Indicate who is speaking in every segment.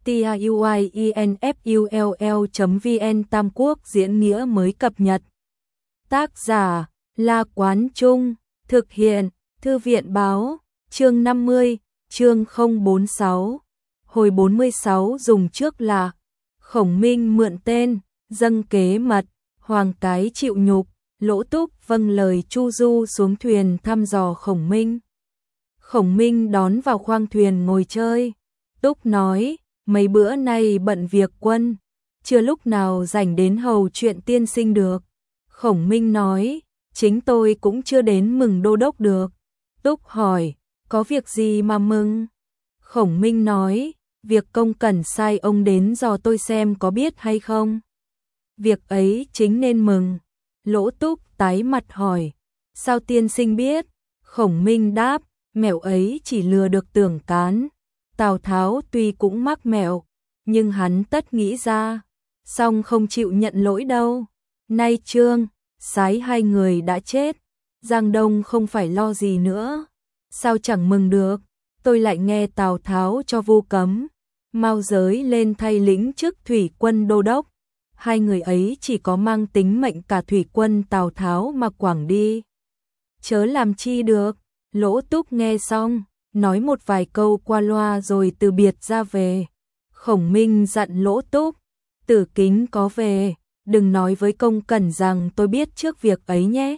Speaker 1: tiuinfull.vn Tam Quốc diễn nghĩa mới cập nhật. Tác giả La Quán Trung, thực hiện Thư viện Báo, chương 50, chương 046. Hồi 46 dùng trước là Khổng Minh mượn tên, dâng kế mật, Hoàng cái chịu nhục, Lỗ Túc vâng lời Chu Du xuống thuyền thăm dò Khổng Minh. Khổng Minh đón vào khoang thuyền ngồi chơi. Túc nói, mấy bữa nay bận việc quân, chưa lúc nào rảnh đến hầu chuyện tiên sinh được. Khổng Minh nói, chính tôi cũng chưa đến mừng đô đốc được. Túc hỏi, có việc gì mà mừng? Khổng Minh nói, việc công cẩn sai ông đến dò tôi xem có biết hay không. Việc ấy chính nên mừng. Lỗ Túc tái mặt hỏi, sao tiên sinh biết? Khổng Minh đáp, mẹo ấy chỉ lừa được Tưởng Cán. Tào Tháo tuy cũng mắc mẹo, nhưng hắn tất nghĩ ra, song không chịu nhận lỗi đâu. Nay Trương, Sái hai người đã chết, Giang Đông không phải lo gì nữa. Sao chẳng mừng được? Tôi lại nghe Tào Tháo cho Vu Cấm, Mao Giới lên thay lĩnh chức thủy quân đô đốc. Hai người ấy chỉ có mang tính mệnh cả thủy quân Tào Tháo mà quảng đi, chớ làm chi được. Lỗ Túc nghe xong, nói một vài câu qua loa rồi từ biệt ra về. Khổng Minh dặn Lỗ Túc, Tử Kính có về, đừng nói với Công Cẩn rằng tôi biết trước việc ấy nhé.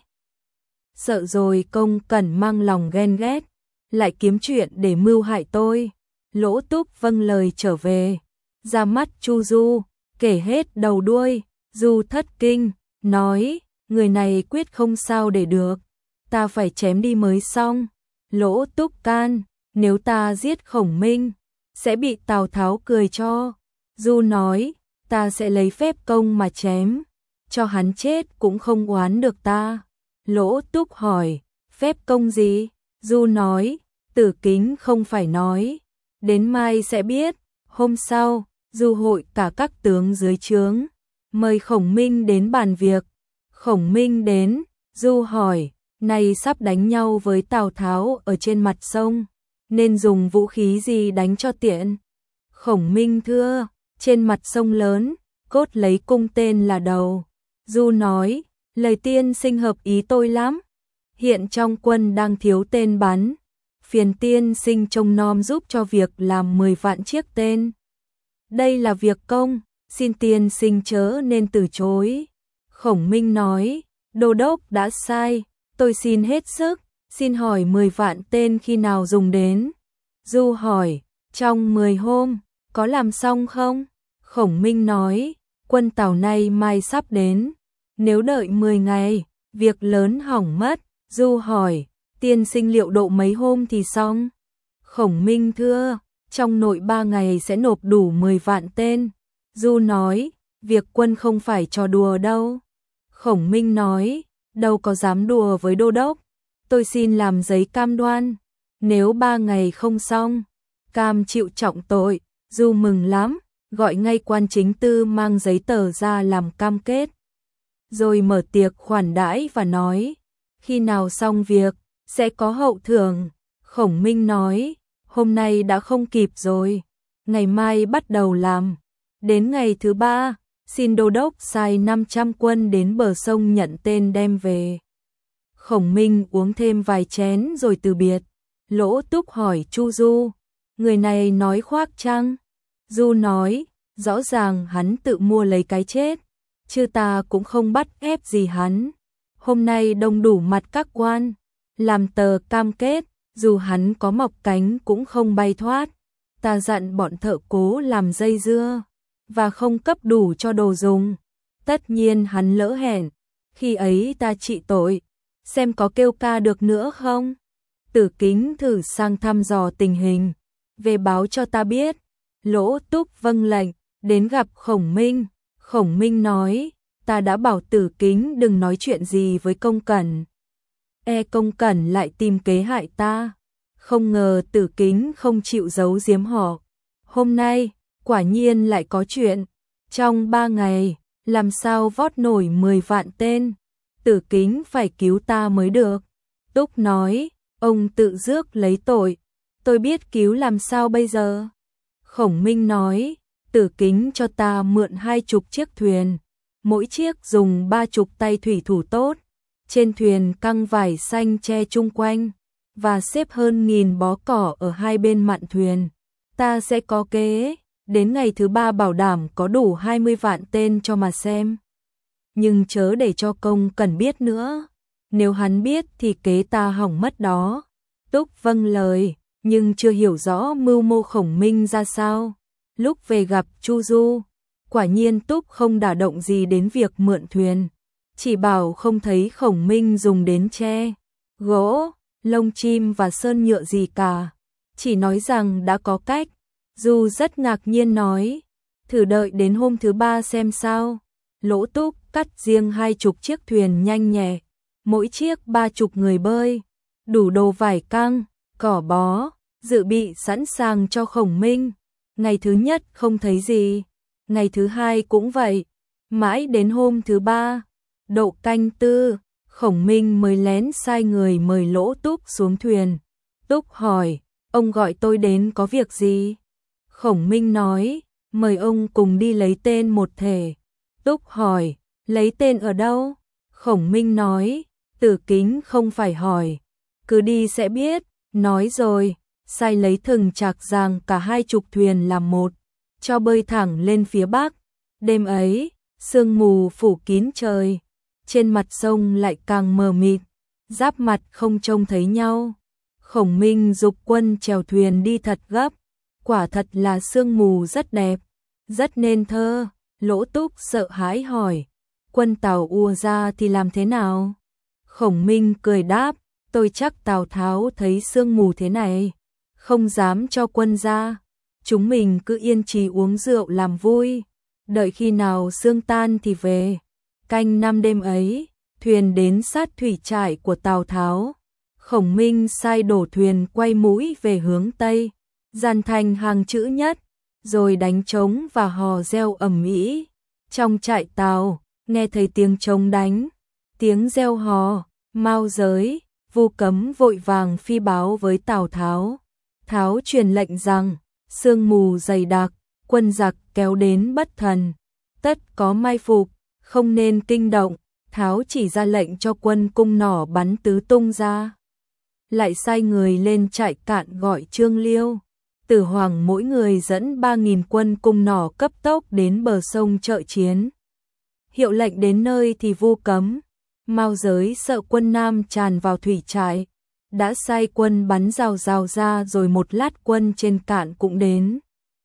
Speaker 1: Sợ rồi Công Cẩn mang lòng ghen ghét, lại kiếm chuyện để mưu hại tôi. Lỗ Túc vâng lời trở về, ra mắt Chu Du, kể hết đầu đuôi. Du thất kinh, nói, người này quyết không sao để được, ta phải chém đi mới xong. Lỗ Túc can, nếu ta giết Khổng Minh, sẽ bị Tào Tháo cười cho. Du nói, ta sẽ lấy phép công mà chém, cho hắn chết cũng không oán được ta. Lỗ Túc hỏi, phép công gì? Du nói, Tử Kính không phải nói, đến mai sẽ biết. Hôm sau, Du hội cả các tướng dưới trướng, mời Khổng Minh đến bàn việc. Khổng Minh đến, Du hỏi, này sắp đánh nhau với Tào Tháo ở trên mặt sông, nên dùng vũ khí gì đánh cho tiện? Khổng Minh thưa, trên mặt sông lớn, cốt lấy cung tên là đầu. Du nói, lời tiên sinh hợp ý tôi lắm. Hiện trong quân đang thiếu tên bắn, phiền tiên sinh trông nom giúp cho việc làm 10 vạn chiếc tên. Đây là việc công, xin tiên sinh chớ nên từ chối. Khổng Minh nói, đô đốc đã sai, tôi xin hết sức, xin hỏi 10 vạn tên khi nào dùng đến? Du hỏi, trong 10 hôm, có làm xong không? Khổng Minh nói, quân Tào nay mai sắp đến, nếu đợi 10 ngày, việc lớn hỏng mất. Du hỏi, tiên sinh liệu độ mấy hôm thì xong? Khổng Minh thưa, trong nội 3 ngày sẽ nộp đủ 10 vạn tên. Du nói, việc quân không phải trò đùa đâu. Khổng Minh nói, đâu có dám đùa với đô đốc, tôi xin làm giấy cam đoan, nếu 3 ngày không xong, cam chịu trọng tội. Du mừng lắm, gọi ngay quan chính tư mang giấy tờ ra làm cam kết, rồi mở tiệc khoản đãi và nói, khi nào xong việc, sẽ có hậu thưởng. Khổng Minh nói, hôm nay đã không kịp rồi, ngày mai bắt đầu làm. Đến ngày thứ 3, xin đô đốc sai 500 quân đến bờ sông nhận tên đem về. Khổng Minh uống thêm vài chén rồi từ biệt. Lỗ Túc hỏi Chu Du, người này nói khoác chăng? Du nói, rõ ràng hắn tự mua lấy cái chết, chứ ta cũng không bắt ép gì hắn. Hôm nay đông đủ mặt các quan, làm tờ cam kết, dù hắn có mọc cánh cũng không bay thoát. Ta dặn bọn thợ cố làm dây dưa, và không cấp đủ cho đồ dùng. Tất nhiên hắn lỡ hẹn, khi ấy ta trị tội, xem có kêu ca được nữa không? Tử Kính thử sang thăm dò tình hình, về báo cho ta biết. Lỗ Túc vâng lệnh, đến gặp Khổng Minh. Khổng Minh nói, ta đã bảo Tử Kính đừng nói chuyện gì với Công Cẩn, Công Cẩn lại tìm kế hại ta. Không ngờ Tử Kính không chịu giấu giếm họ. Hôm nay, quả nhiên lại có chuyện. Trong 3 ngày, làm sao vót nổi 10 vạn tên? Tử Kính phải cứu ta mới được. Túc nói, ông tự rước lấy tội, tôi biết cứu làm sao bây giờ? Khổng Minh nói, Tử Kính cho ta mượn 20 chiếc thuyền, mỗi chiếc dùng 30 tay thủy thủ tốt, trên thuyền căng vải xanh che chung quanh, và xếp hơn 1000 bó cỏ ở hai bên mạn thuyền. Ta sẽ có kế, đến ngày thứ 3 bảo đảm có đủ 20 vạn tên cho mà xem. Nhưng chớ để cho Công Cẩn biết nữa, nếu hắn biết thì kế ta hỏng mất đó. Túc vâng lời, nhưng chưa hiểu rõ mưu mô Khổng Minh ra sao. Lúc về gặp Chu Du, quả nhiên Túc không đả động gì đến việc mượn thuyền, chỉ bảo không thấy Khổng Minh dùng đến tre, gỗ, lông chim và sơn nhựa gì cả, chỉ nói rằng đã có cách. Du rất ngạc nhiên nói, thử đợi đến hôm thứ 3 xem sao. Lỗ Túc cắt riêng 20 chiếc thuyền nhanh nhẹ, mỗi chiếc 30 người bơi, đủ đồ vải căng, cỏ bó, dự bị sẵn sàng cho Khổng Minh. Ngày thứ nhất không thấy gì, ngày thứ hai cũng vậy, mãi đến hôm thứ 3, độ canh 4, Khổng Minh mới lén sai người mời Lỗ Túc xuống thuyền. Túc hỏi, ông gọi tôi đến có việc gì? Khổng Minh nói, mời ông cùng đi lấy tên một thể. Túc hỏi, lấy tên ở đâu? Khổng Minh nói, Tử Kính không phải hỏi, cứ đi sẽ biết. Nói rồi, sai lấy thừng chạc ràng cả 20 thuyền làm một, cho bơi thẳng lên phía bắc. Đêm ấy, sương mù phủ kín trời, trên mặt sông lại càng mờ mịt, giáp mặt không trông thấy nhau. Khổng Minh giục quân chèo thuyền đi thật gấp, quả thật là sương mù rất đẹp, rất nên thơ. Lỗ Túc sợ hãi hỏi, quân Tào ùa ra thì làm thế nào? Khổng Minh cười đáp, tôi chắc Tào Tháo thấy sương mù thế này, không dám cho quân ra, chúng mình cứ yên trì uống rượu làm vui, đợi khi nào sương tan thì về. Canh 5 đêm ấy, thuyền đến sát thủy trại của Tào Tháo. Khổng Minh sai đổ thuyền quay mũi về hướng Tây, dàn thành hàng chữ nhất, rồi đánh trống và hò reo ầm ĩ. Trong trại Tào, nghe thấy tiếng trống đánh, tiếng reo hò, Mao Giới, Vu Cấm vội vàng phi báo với Tào Tháo. Tháo truyền lệnh rằng, sương mù dày đặc, quân giặc kéo đến bất thần, tất có mai phục, không nên kinh động. Tháo chỉ ra lệnh cho quân cung nỏ bắn tứ tung ra. Lại sai người lên trại Cạn gọi Trương Liêu, Tử Hoàng mỗi người dẫn 3000 quân cung nỏ cấp tốc đến bờ sông trợ chiến. Hiệu lệnh đến nơi thì Vu Cấm, Mao Giới sợ quân Nam tràn vào thủy trại, đã sai quân bắn rào rào ra, rồi một lát quân trên Cạn cũng đến.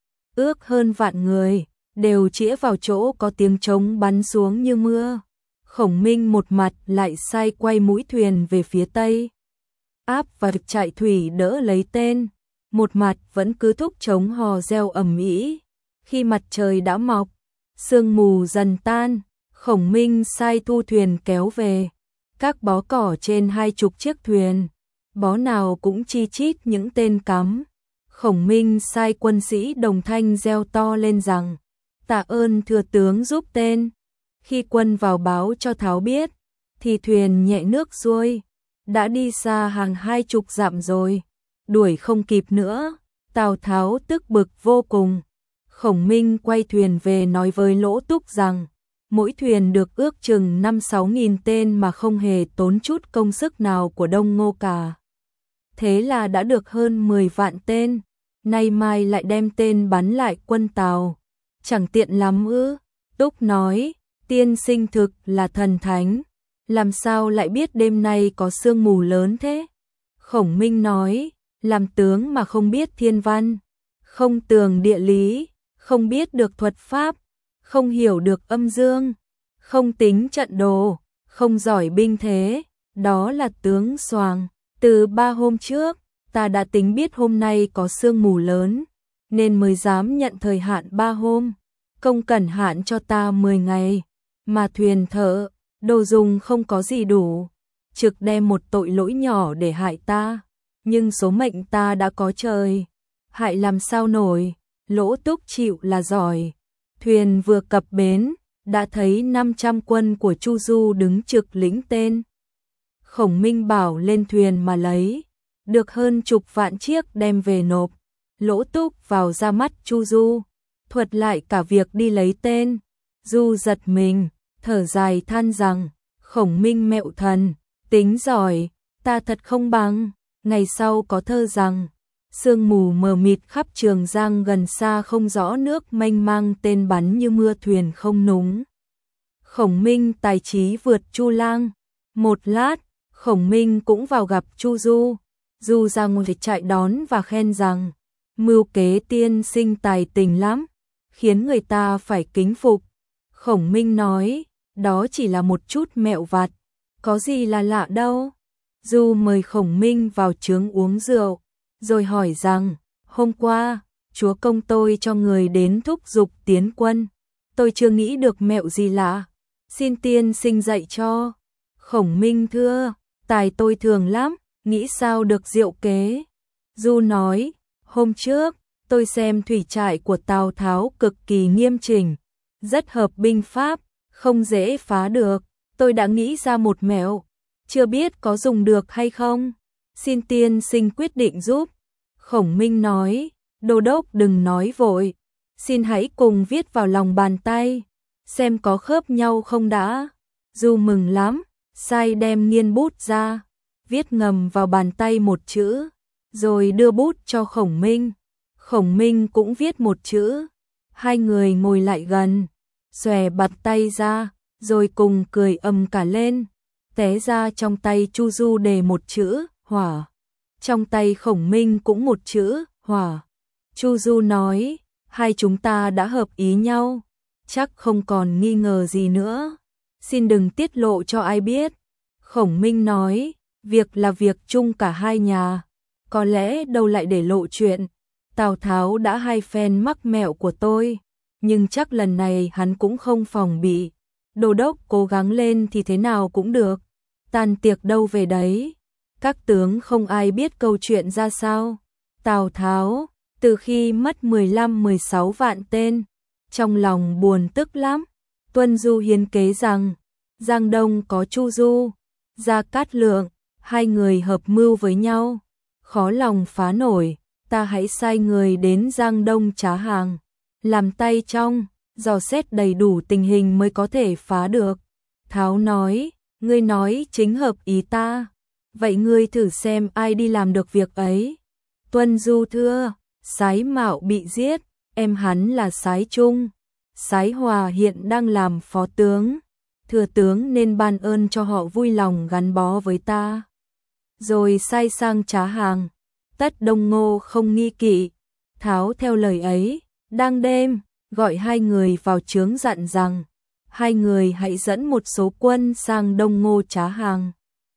Speaker 1: Ước hơn vạn người, đều chĩa vào chỗ có tiếng trống bắn xuống như mưa. Khổng Minh một mặt lại sai quay mũi thuyền về phía Tây, áp và trại thủy đỡ lấy tên, một mặt vẫn cứ thúc trống hò reo ầm ĩ. Khi mặt trời đã mọc, sương mù dần tan, Khổng Minh sai thu thuyền kéo về. Các bó cỏ trên 20 chiếc thuyền, bó nào cũng chi chít những tên cắm. Khổng Minh sai quân sĩ đồng thanh reo to lên rằng, tạ ơn thừa tướng giúp tên. Khi quân vào báo cho Tháo biết, thì thuyền nhẹ nước xuôi, đã đi xa hàng 20 dặm rồi, đuổi không kịp nữa. Tào Tháo tức bực vô cùng. Khổng Minh quay thuyền về nói với Lỗ Túc rằng, mỗi thuyền được ước chừng 5-6 nghìn tên mà không hề tốn chút công sức nào của Đông Ngô cả. Thế là đã được hơn 10 vạn tên, nay mai lại đem tên bắn lại quân Tào, chẳng tiện lắm ư? Túc nói, tiên sinh thực là thần thánh, làm sao lại biết đêm nay có sương mù lớn thế? Khổng Minh nói, làm tướng mà không biết thiên văn, không tường địa lý, không biết được thuật pháp, không hiểu được âm dương, không tính trận đồ, không giỏi binh thế, đó là tướng Soàng. Từ 3 hôm trước, ta đã tính biết hôm nay có sương mù lớn, nên mới dám nhận thời hạn 3 hôm. Công Cẩn hạn cho ta 10 ngày, mà thuyền thợ, đồ dùng không có gì đủ, trực đem một tội lỗi nhỏ để hại ta. Nhưng số mệnh ta đã có trời, hại làm sao nổi. Lỗ Túc chịu là giỏi. Thuyền vừa cập bến, đã thấy 500 quân của Chu Du đứng trực lĩnh tên. Khổng Minh bảo lên thuyền mà lấy, được hơn chục vạn chiếc đem về nộp. Lỗ Túc vào ra mắt Chu Du, thuật lại cả việc đi lấy tên. Du giật mình, thở dài than rằng, Khổng Minh mẹo thần, tính giỏi, ta thật không bằng. Ngày sau có thơ rằng, sương mù mờ mịt khắp Trường Giang gần xa không rõ nước mênh mang tên bắn như mưa thuyền không núng. Khổng Minh tài trí vượt Chu Lang. Một lát, Khổng Minh cũng vào gặp Chu Du. Du ra ngồi chạy đón và khen rằng, mưu kế tiên sinh tài tình lắm, khiến người ta phải kính phục. Khổng Minh nói, đó chỉ là một chút mẹo vặt, có gì là lạ đâu. Du mời Khổng Minh vào trướng uống rượu, rồi hỏi rằng, hôm qua, chúa công tôi cho người đến thúc giục tiến quân. Tôi chưa nghĩ được mẹo gì lạ, xin tiên sinh dạy cho. Khổng Minh thưa, tài tôi thường lắm, nghĩ sao được diệu kế. Du nói, hôm trước, tôi xem thủy trại của Tào Tháo cực kỳ nghiêm chỉnh, rất hợp binh pháp, không dễ phá được. Tôi đã nghĩ ra một mẹo, chưa biết có dùng được hay không. Xin tiên sinh quyết định giúp. Khổng Minh nói, đô đốc đừng nói vội, xin hãy cùng viết vào lòng bàn tay, xem có khớp nhau không đã. Du mừng lắm, sai đem nghiên bút ra, viết ngầm vào bàn tay một chữ, rồi đưa bút cho Khổng Minh. Khổng Minh cũng viết một chữ. Hai người ngồi lại gần, xòe bạt tay ra, rồi cùng cười ầm cả lên. Té ra trong tay Chu Du đề một chữ, hỏa. Trong tay Khổng Minh cũng một chữ, hỏa. Chu Du nói, hai chúng ta đã hợp ý nhau, chắc không còn nghi ngờ gì nữa. Xin đừng tiết lộ cho ai biết. Khổng Minh nói, việc là việc chung cả hai nhà, có lẽ đâu lại để lộ chuyện. Tào Tháo đã hai phen mắc mẹo của tôi, nhưng chắc lần này hắn cũng không phòng bị. Đô đốc cố gắng lên thì thế nào cũng được. Tàn tiệc đâu về đấy, các tướng không ai biết câu chuyện ra sao. Tào Tháo, từ khi mất 15-16 vạn tên, trong lòng buồn tức lắm. Tuân Du hiến kế rằng, Giang Đông có Chu Du, Gia Cát Lượng, hai người hợp mưu với nhau, khó lòng phá nổi. Ta hãy sai người đến Giang Đông trá hàng, làm tay trong, dò xét đầy đủ tình hình mới có thể phá được. Tháo nói, ngươi nói chính hợp ý ta, vậy ngươi thử xem ai đi làm được việc ấy. Tuân Du thưa, Sái Mạo bị giết, em hắn là Sái Trung. Sái Hòa hiện đang làm phó tướng, thừa tướng nên ban ơn cho họ vui lòng gắn bó với ta. Rồi sai sang trá hàng, tất Đông Ngô không nghi kỵ. Tháo theo lời ấy, đang đêm, gọi hai người vào trướng dặn rằng, hai người hãy dẫn một số quân sang Đông Ngô trá hàng.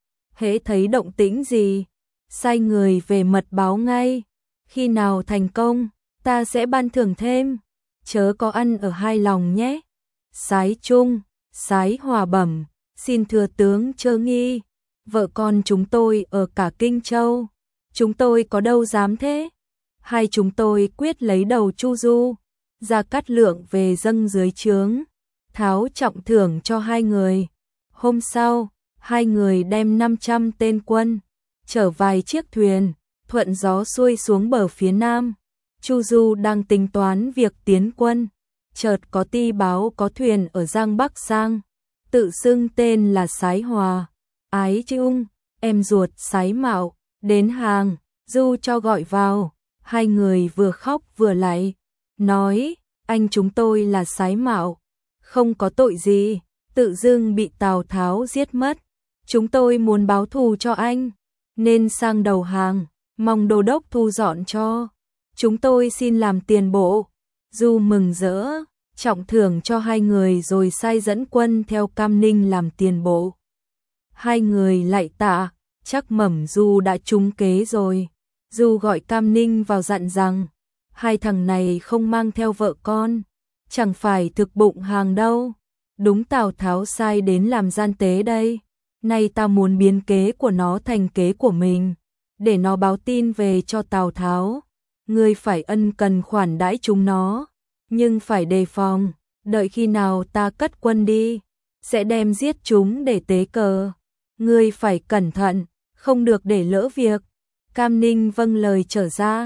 Speaker 1: Hễ thấy động tĩnh gì, sai người về mật báo ngay, khi nào thành công, ta sẽ ban thưởng thêm, chớ có ăn ở hai lòng nhé. Sái Trung, Sái Hòa bẩm, xin thừa tướng chớ nghi, vợ con chúng tôi ở cả Kinh Châu, chúng tôi có đâu dám thế. Hai chúng tôi quyết lấy đầu Chu Du, Gia Cát Lượng về dâng dưới trướng, Tháo trọng thưởng cho hai người. Hôm sau, hai người đem 500 tên quân, chở vài chiếc thuyền, thuận gió xuôi xuống bờ phía nam. Chu Du đang tính toán việc tiến quân, chợt có ti báo có thuyền ở Giang Bắc sang, tự xưng tên là Sái Hòa, Ái Trung, em ruột Sái Mạo, đến hàng. Du cho gọi vào, hai người vừa khóc vừa lạy, nói, anh chúng tôi là Sái Mạo, không có tội gì, tự dưng bị Tào Tháo giết mất. Chúng tôi muốn báo thù cho anh, nên sang đầu hàng, mong đô đốc thu dọn cho. Chúng tôi xin làm tiền bộ. Du mừng rỡ, trọng thưởng cho hai người rồi sai dẫn quân theo Cam Ninh làm tiền bộ. Hai người lạy tạ, chắc mẩm Du đã trúng kế rồi. Du gọi Cam Ninh vào dặn rằng, hai thằng này không mang theo vợ con, chẳng phải thực bụng hàng đâu. Đúng Tào Tháo sai đến làm gian tế đây. Nay ta muốn biến kế của nó thành kế của mình, để nó báo tin về cho Tào Tháo. Ngươi phải ân cần khoản đãi chúng nó, nhưng phải đề phòng, đợi khi nào ta cất quân đi, sẽ đem giết chúng để tế cờ. Ngươi phải cẩn thận, không được để lỡ việc. Cam Ninh vâng lời trở ra.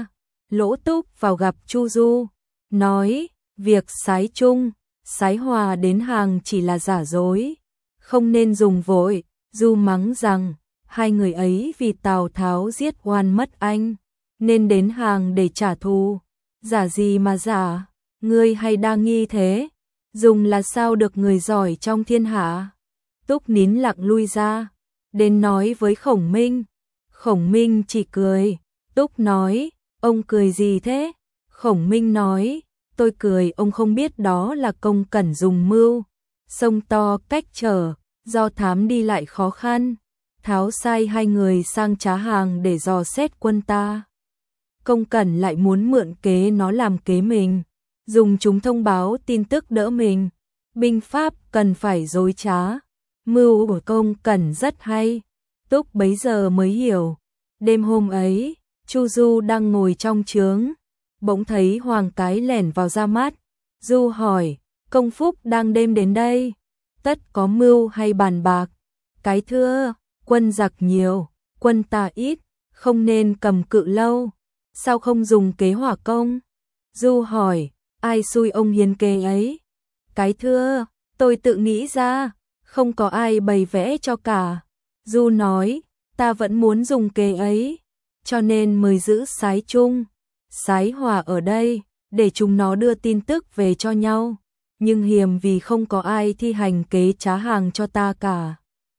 Speaker 1: Lỗ Túc vào gặp Chu Du, nói, việc sái chung, sái hòa đến hàng chỉ là giả dối, không nên dùng vội. Du mắng rằng, hai người ấy vì Tào Tháo giết oan mất anh, nên đến hàng để trả thù. Giả gì mà giả, ngươi hay đa nghi thế, dùng là sao được người giỏi trong thiên hạ. Túc nín lặng lui ra, đến nói với Khổng Minh. Khổng Minh chỉ cười. Túc nói, ông cười gì thế? Khổng Minh nói, tôi cười ông không biết đó là Công Cẩn dùng mưu. Sông to cách trở, do thám đi lại khó khăn. Tháo sai hai người sang Trá Hàng để dò xét quân ta. Công Cẩn lại muốn mượn kế nó làm kế mình, dùng chúng thông báo tin tức đỡ mình. Binh pháp cần phải dối trá. Mưu của Công Cẩn rất hay. Túc bấy giờ mới hiểu. Đêm hôm ấy, Chu Du đang ngồi trong trướng, bỗng thấy Hoàng Cái lẻn vào ra mắt. Du hỏi, Công Phúc đang đêm đến đây, tất có mưu hay bàn bạc? Cái thưa, quân giặc nhiều, quân ta ít, không nên cầm cự lâu, sao không dùng kế hỏa công? Du hỏi, ai xui ông hiến kế ấy? Cái thưa, tôi tự nghĩ ra, không có ai bày vẽ cho cả. Du nói, ta vẫn muốn dùng kế ấy, cho nên mời giữ sái chung, sái hòa ở đây, để chúng nó đưa tin tức về cho nhau. Nhưng hiềm vì không có ai thi hành kế Trá Hàng cho ta cả.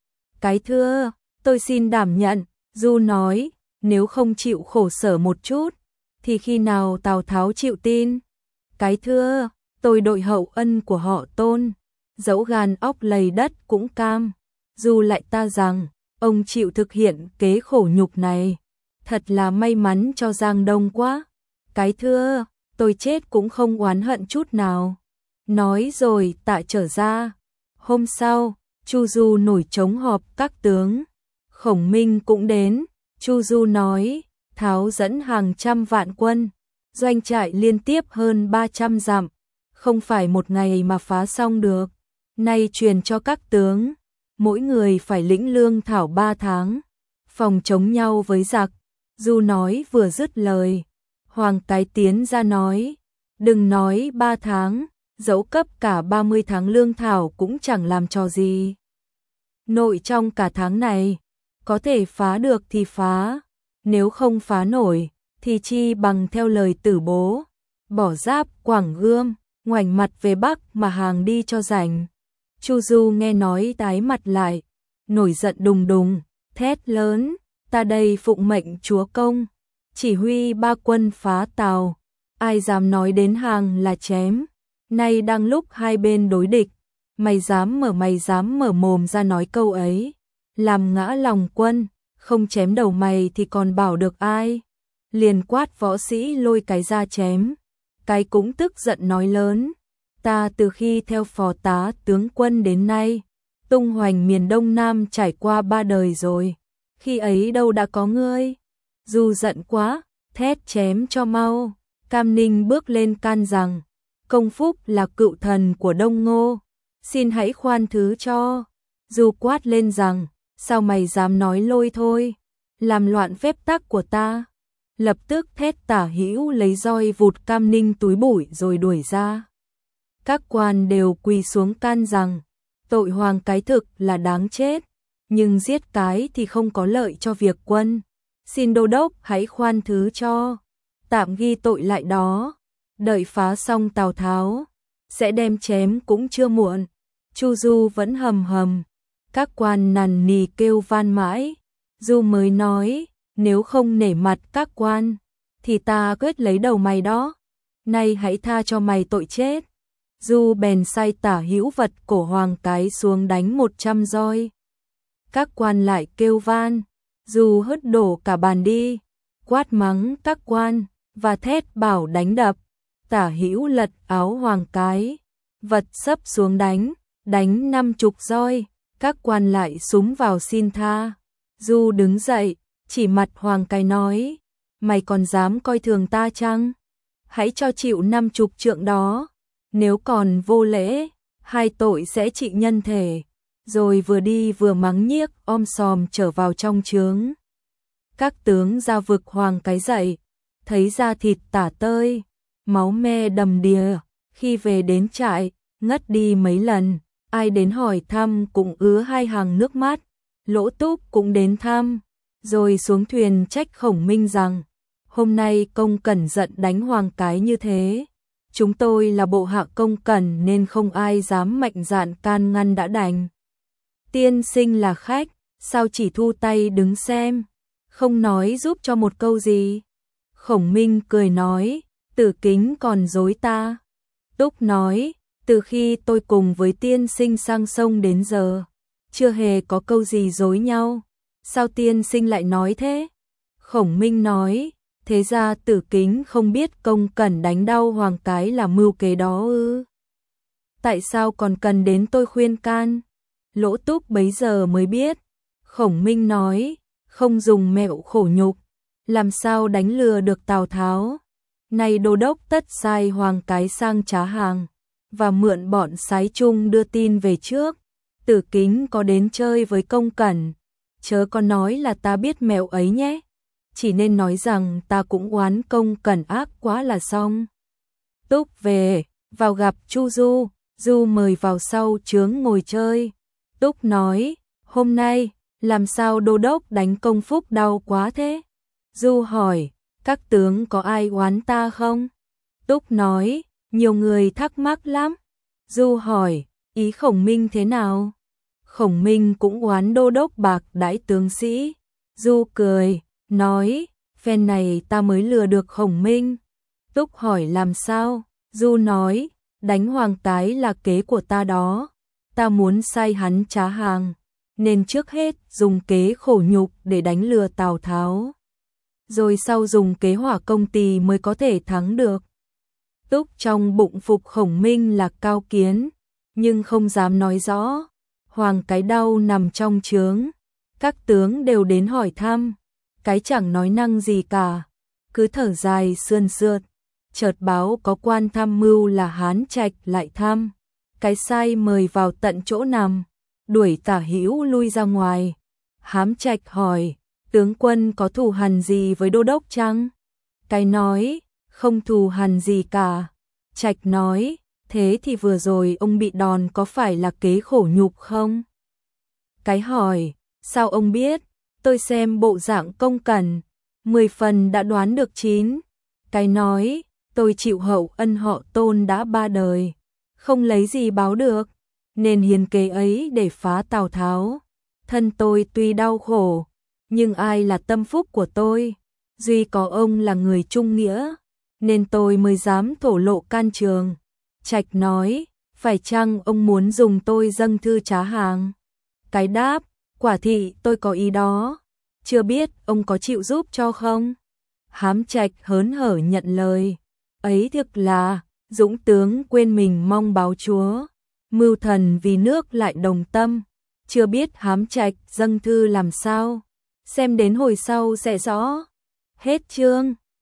Speaker 1: Cái thưa, tôi xin đảm nhận. Du nói, nếu không chịu khổ sở một chút, thì khi nào Tào Tháo chịu tin? Cái thưa, tôi đội hậu ân của họ Tôn, dẫu gan óc lầy đất cũng cam. Du lại ta rằng, ông chịu thực hiện kế khổ nhục này, thật là may mắn cho Giang Đông quá. Cái thưa, tôi chết cũng không oán hận chút nào. Nói rồi tạ trở ra. Hôm sau, Chu Du nổi trống họp các tướng. Khổng Minh cũng đến. Chu Du nói, Tháo dẫn hàng trăm vạn quân, doanh trại liên tiếp hơn 300 dặm, không phải một ngày mà phá xong được. Nay truyền cho các tướng, mỗi người phải lĩnh lương thảo 3 tháng, phòng chống nhau với giặc. Du nói vừa dứt lời, Hoàng Cái tiến ra nói, đừng nói 3 tháng, dẫu cấp cả 30 tháng lương thảo cũng chẳng làm trò gì. Nội trong cả tháng này, có thể phá được thì phá, nếu không phá nổi, thì chi bằng theo lời Tử Bố, bỏ Giáp, Quảng Gươm, ngoảnh mặt về Bắc mà hàng đi cho rảnh. Chu Du nghe nói tái mặt lại, nổi giận đùng đùng, thét lớn, ta đây phụng mệnh chúa công, chỉ huy 3 quân phá Tào, ai dám nói đến hàng là chém. Nay đang lúc hai bên đối địch, mày dám mở mồm ra nói câu ấy, làm ngã lòng quân, không chém đầu mày thì còn bảo được ai. Liền quát võ sĩ lôi cái ra chém. Cái cũng tức giận nói lớn, ta từ khi theo phò tá tướng quân đến nay, tung hoành miền Đông Nam trải qua 3 đời rồi, khi ấy đâu đã có ngươi. Du giận quá, thét chém cho mau. Cam Ninh bước lên can rằng, Công Phúc là cựu thần của Đông Ngô, xin hãy khoan thứ cho. Du quát lên rằng, sao mày dám nói lôi thôi, làm loạn phép tắc của ta. Lập tức thét Tả Hữu lấy roi vụt Cam Ninh túi bụi rồi đuổi ra. Các quan đều quỳ xuống can rằng, tội Hoàng Cái thực là đáng chết, nhưng giết cái thì không có lợi cho việc quân, xin đô đốc hãy khoan thứ cho, tạm ghi tội lại đó, đợi phá xong Tào Tháo, sẽ đem chém cũng chưa muộn. Chu Du vẫn hầm hầm, các quan nằn nì kêu van mãi. Du mới nói, nếu không nể mặt các quan, thì ta quyết lấy đầu mày đó, nay hãy tha cho mày tội chết. Du bèn sai Tả Hữu vật cổ Hoàng Cái xuống đánh 100 roi. Các quan lại kêu van, Du hất đổ cả bàn đi, quát mắng các quan, và thét bảo đánh đập. Tả Hữu lật áo Hoàng Cái, vật sấp xuống đánh 50 roi, các quan lại súng vào xin tha. Du đứng dậy, chỉ mặt Hoàng Cái nói, mày còn dám coi thường ta chăng? Hãy cho chịu 50 trượng đó, nếu còn vô lễ, 2 tội sẽ trị nhân thể. Rồi vừa đi vừa mắng nhiếc om sòm trở vào trong trướng. Các tướng ra vực Hoàng Cái dậy, thấy da thịt tả tơi, máu me đầm đìa, khi về đến trại, ngất đi mấy lần, ai đến hỏi thăm cũng ứa hai hàng nước mắt, Lỗ Túc cũng đến thăm, rồi xuống thuyền trách Khổng Minh rằng, hôm nay Công Cẩn giận đánh Hoàng Cái như thế. Chúng tôi là bộ hạ Công Cẩn nên không ai dám mạnh dạn can ngăn đã đành. Tiên sinh là khách, sao chỉ thu tay đứng xem, không nói giúp cho một câu gì. Khổng Minh cười nói, Tử Kính còn dối ta. Túc nói, từ khi tôi cùng với tiên sinh sang sông đến giờ, chưa hề có câu gì dối nhau. Sao tiên sinh lại nói thế? Khổng Minh nói, thế ra Tử Kính không biết Công Cẩn đánh đau Hoàng Cái là mưu kế đó ư? Tại sao còn cần đến tôi khuyên can? Lỗ Túc bấy giờ mới biết. Khổng Minh nói, không dùng mẹo khổ nhục, làm sao đánh lừa được Tào Tháo. Này đô đốc tất sai Hoàng Cái sang trá hàng, và mượn bọn sái chung đưa tin về trước. Tử Kính có đến chơi với Công Cẩn, chớ có nói là ta biết mẹo ấy nhé. Chỉ nên nói rằng ta cũng oán Công Cẩn ác quá là xong. Túc về, vào gặp Chu Du, Du mời vào sau trướng ngồi chơi. Túc nói, hôm nay, làm sao đô đốc đánh Công Phúc đau quá thế? Du hỏi, các tướng có ai oán ta không? Túc nói, nhiều người thắc mắc lắm. Du hỏi, ý Khổng Minh thế nào? Khổng Minh cũng oán đô đốc bạc đãi tướng sĩ. Du cười, nói, phen này ta mới lừa được Khổng Minh. Túc hỏi làm sao? Du nói, đánh Hoàng Cái là kế của ta đó. Ta muốn sai hắn trá hàng, nên trước hết dùng kế khổ nhục để đánh lừa Tào Tháo. Rồi sau dùng kế hỏa công tỳ mới có thể thắng được. Túc trong bụng phục Khổng Minh là cao kiến, nhưng không dám nói rõ. Hoàng Cái đau nằm trong trướng, các tướng đều đến hỏi thăm, cái chẳng nói năng gì cả, cứ thở dài sườn sượt. Chợt báo có quan tham mưu là Hán Trạch lại thăm, cái sai mời vào tận chỗ nằm, đuổi Tả Hữu lui ra ngoài. Hán Trạch hỏi, tướng quân có thù hằn gì với đô đốc chăng? Cái nói, không thù hằn gì cả. Trạch nói, thế thì vừa rồi ông bị đòn có phải là kế khổ nhục không? Cái hỏi, sao ông biết? Tôi xem bộ dạng Công Cẩn, 10 phần đã đoán được 9. Cái nói, tôi chịu hậu ân họ Tôn đã 3 đời, không lấy gì báo được, nên hiền kế ấy để phá Tào Tháo. Thân tôi tuy đau khổ, nhưng ai là tâm phúc của tôi? Duy có ông là người trung nghĩa, nên tôi mới dám thổ lộ can trường. Trạch nói, phải chăng ông muốn dùng tôi dâng thư trá hàng? Cái đáp, quả thị tôi có ý đó, chưa biết ông có chịu giúp cho không? Hám Trạch hớn hở nhận lời, ấy thực là dũng tướng quên mình mong báo chúa, mưu thần vì nước lại đồng tâm. Chưa biết Hám Trạch dâng thư làm sao, xem đến hồi sau sẽ rõ. Hết chương.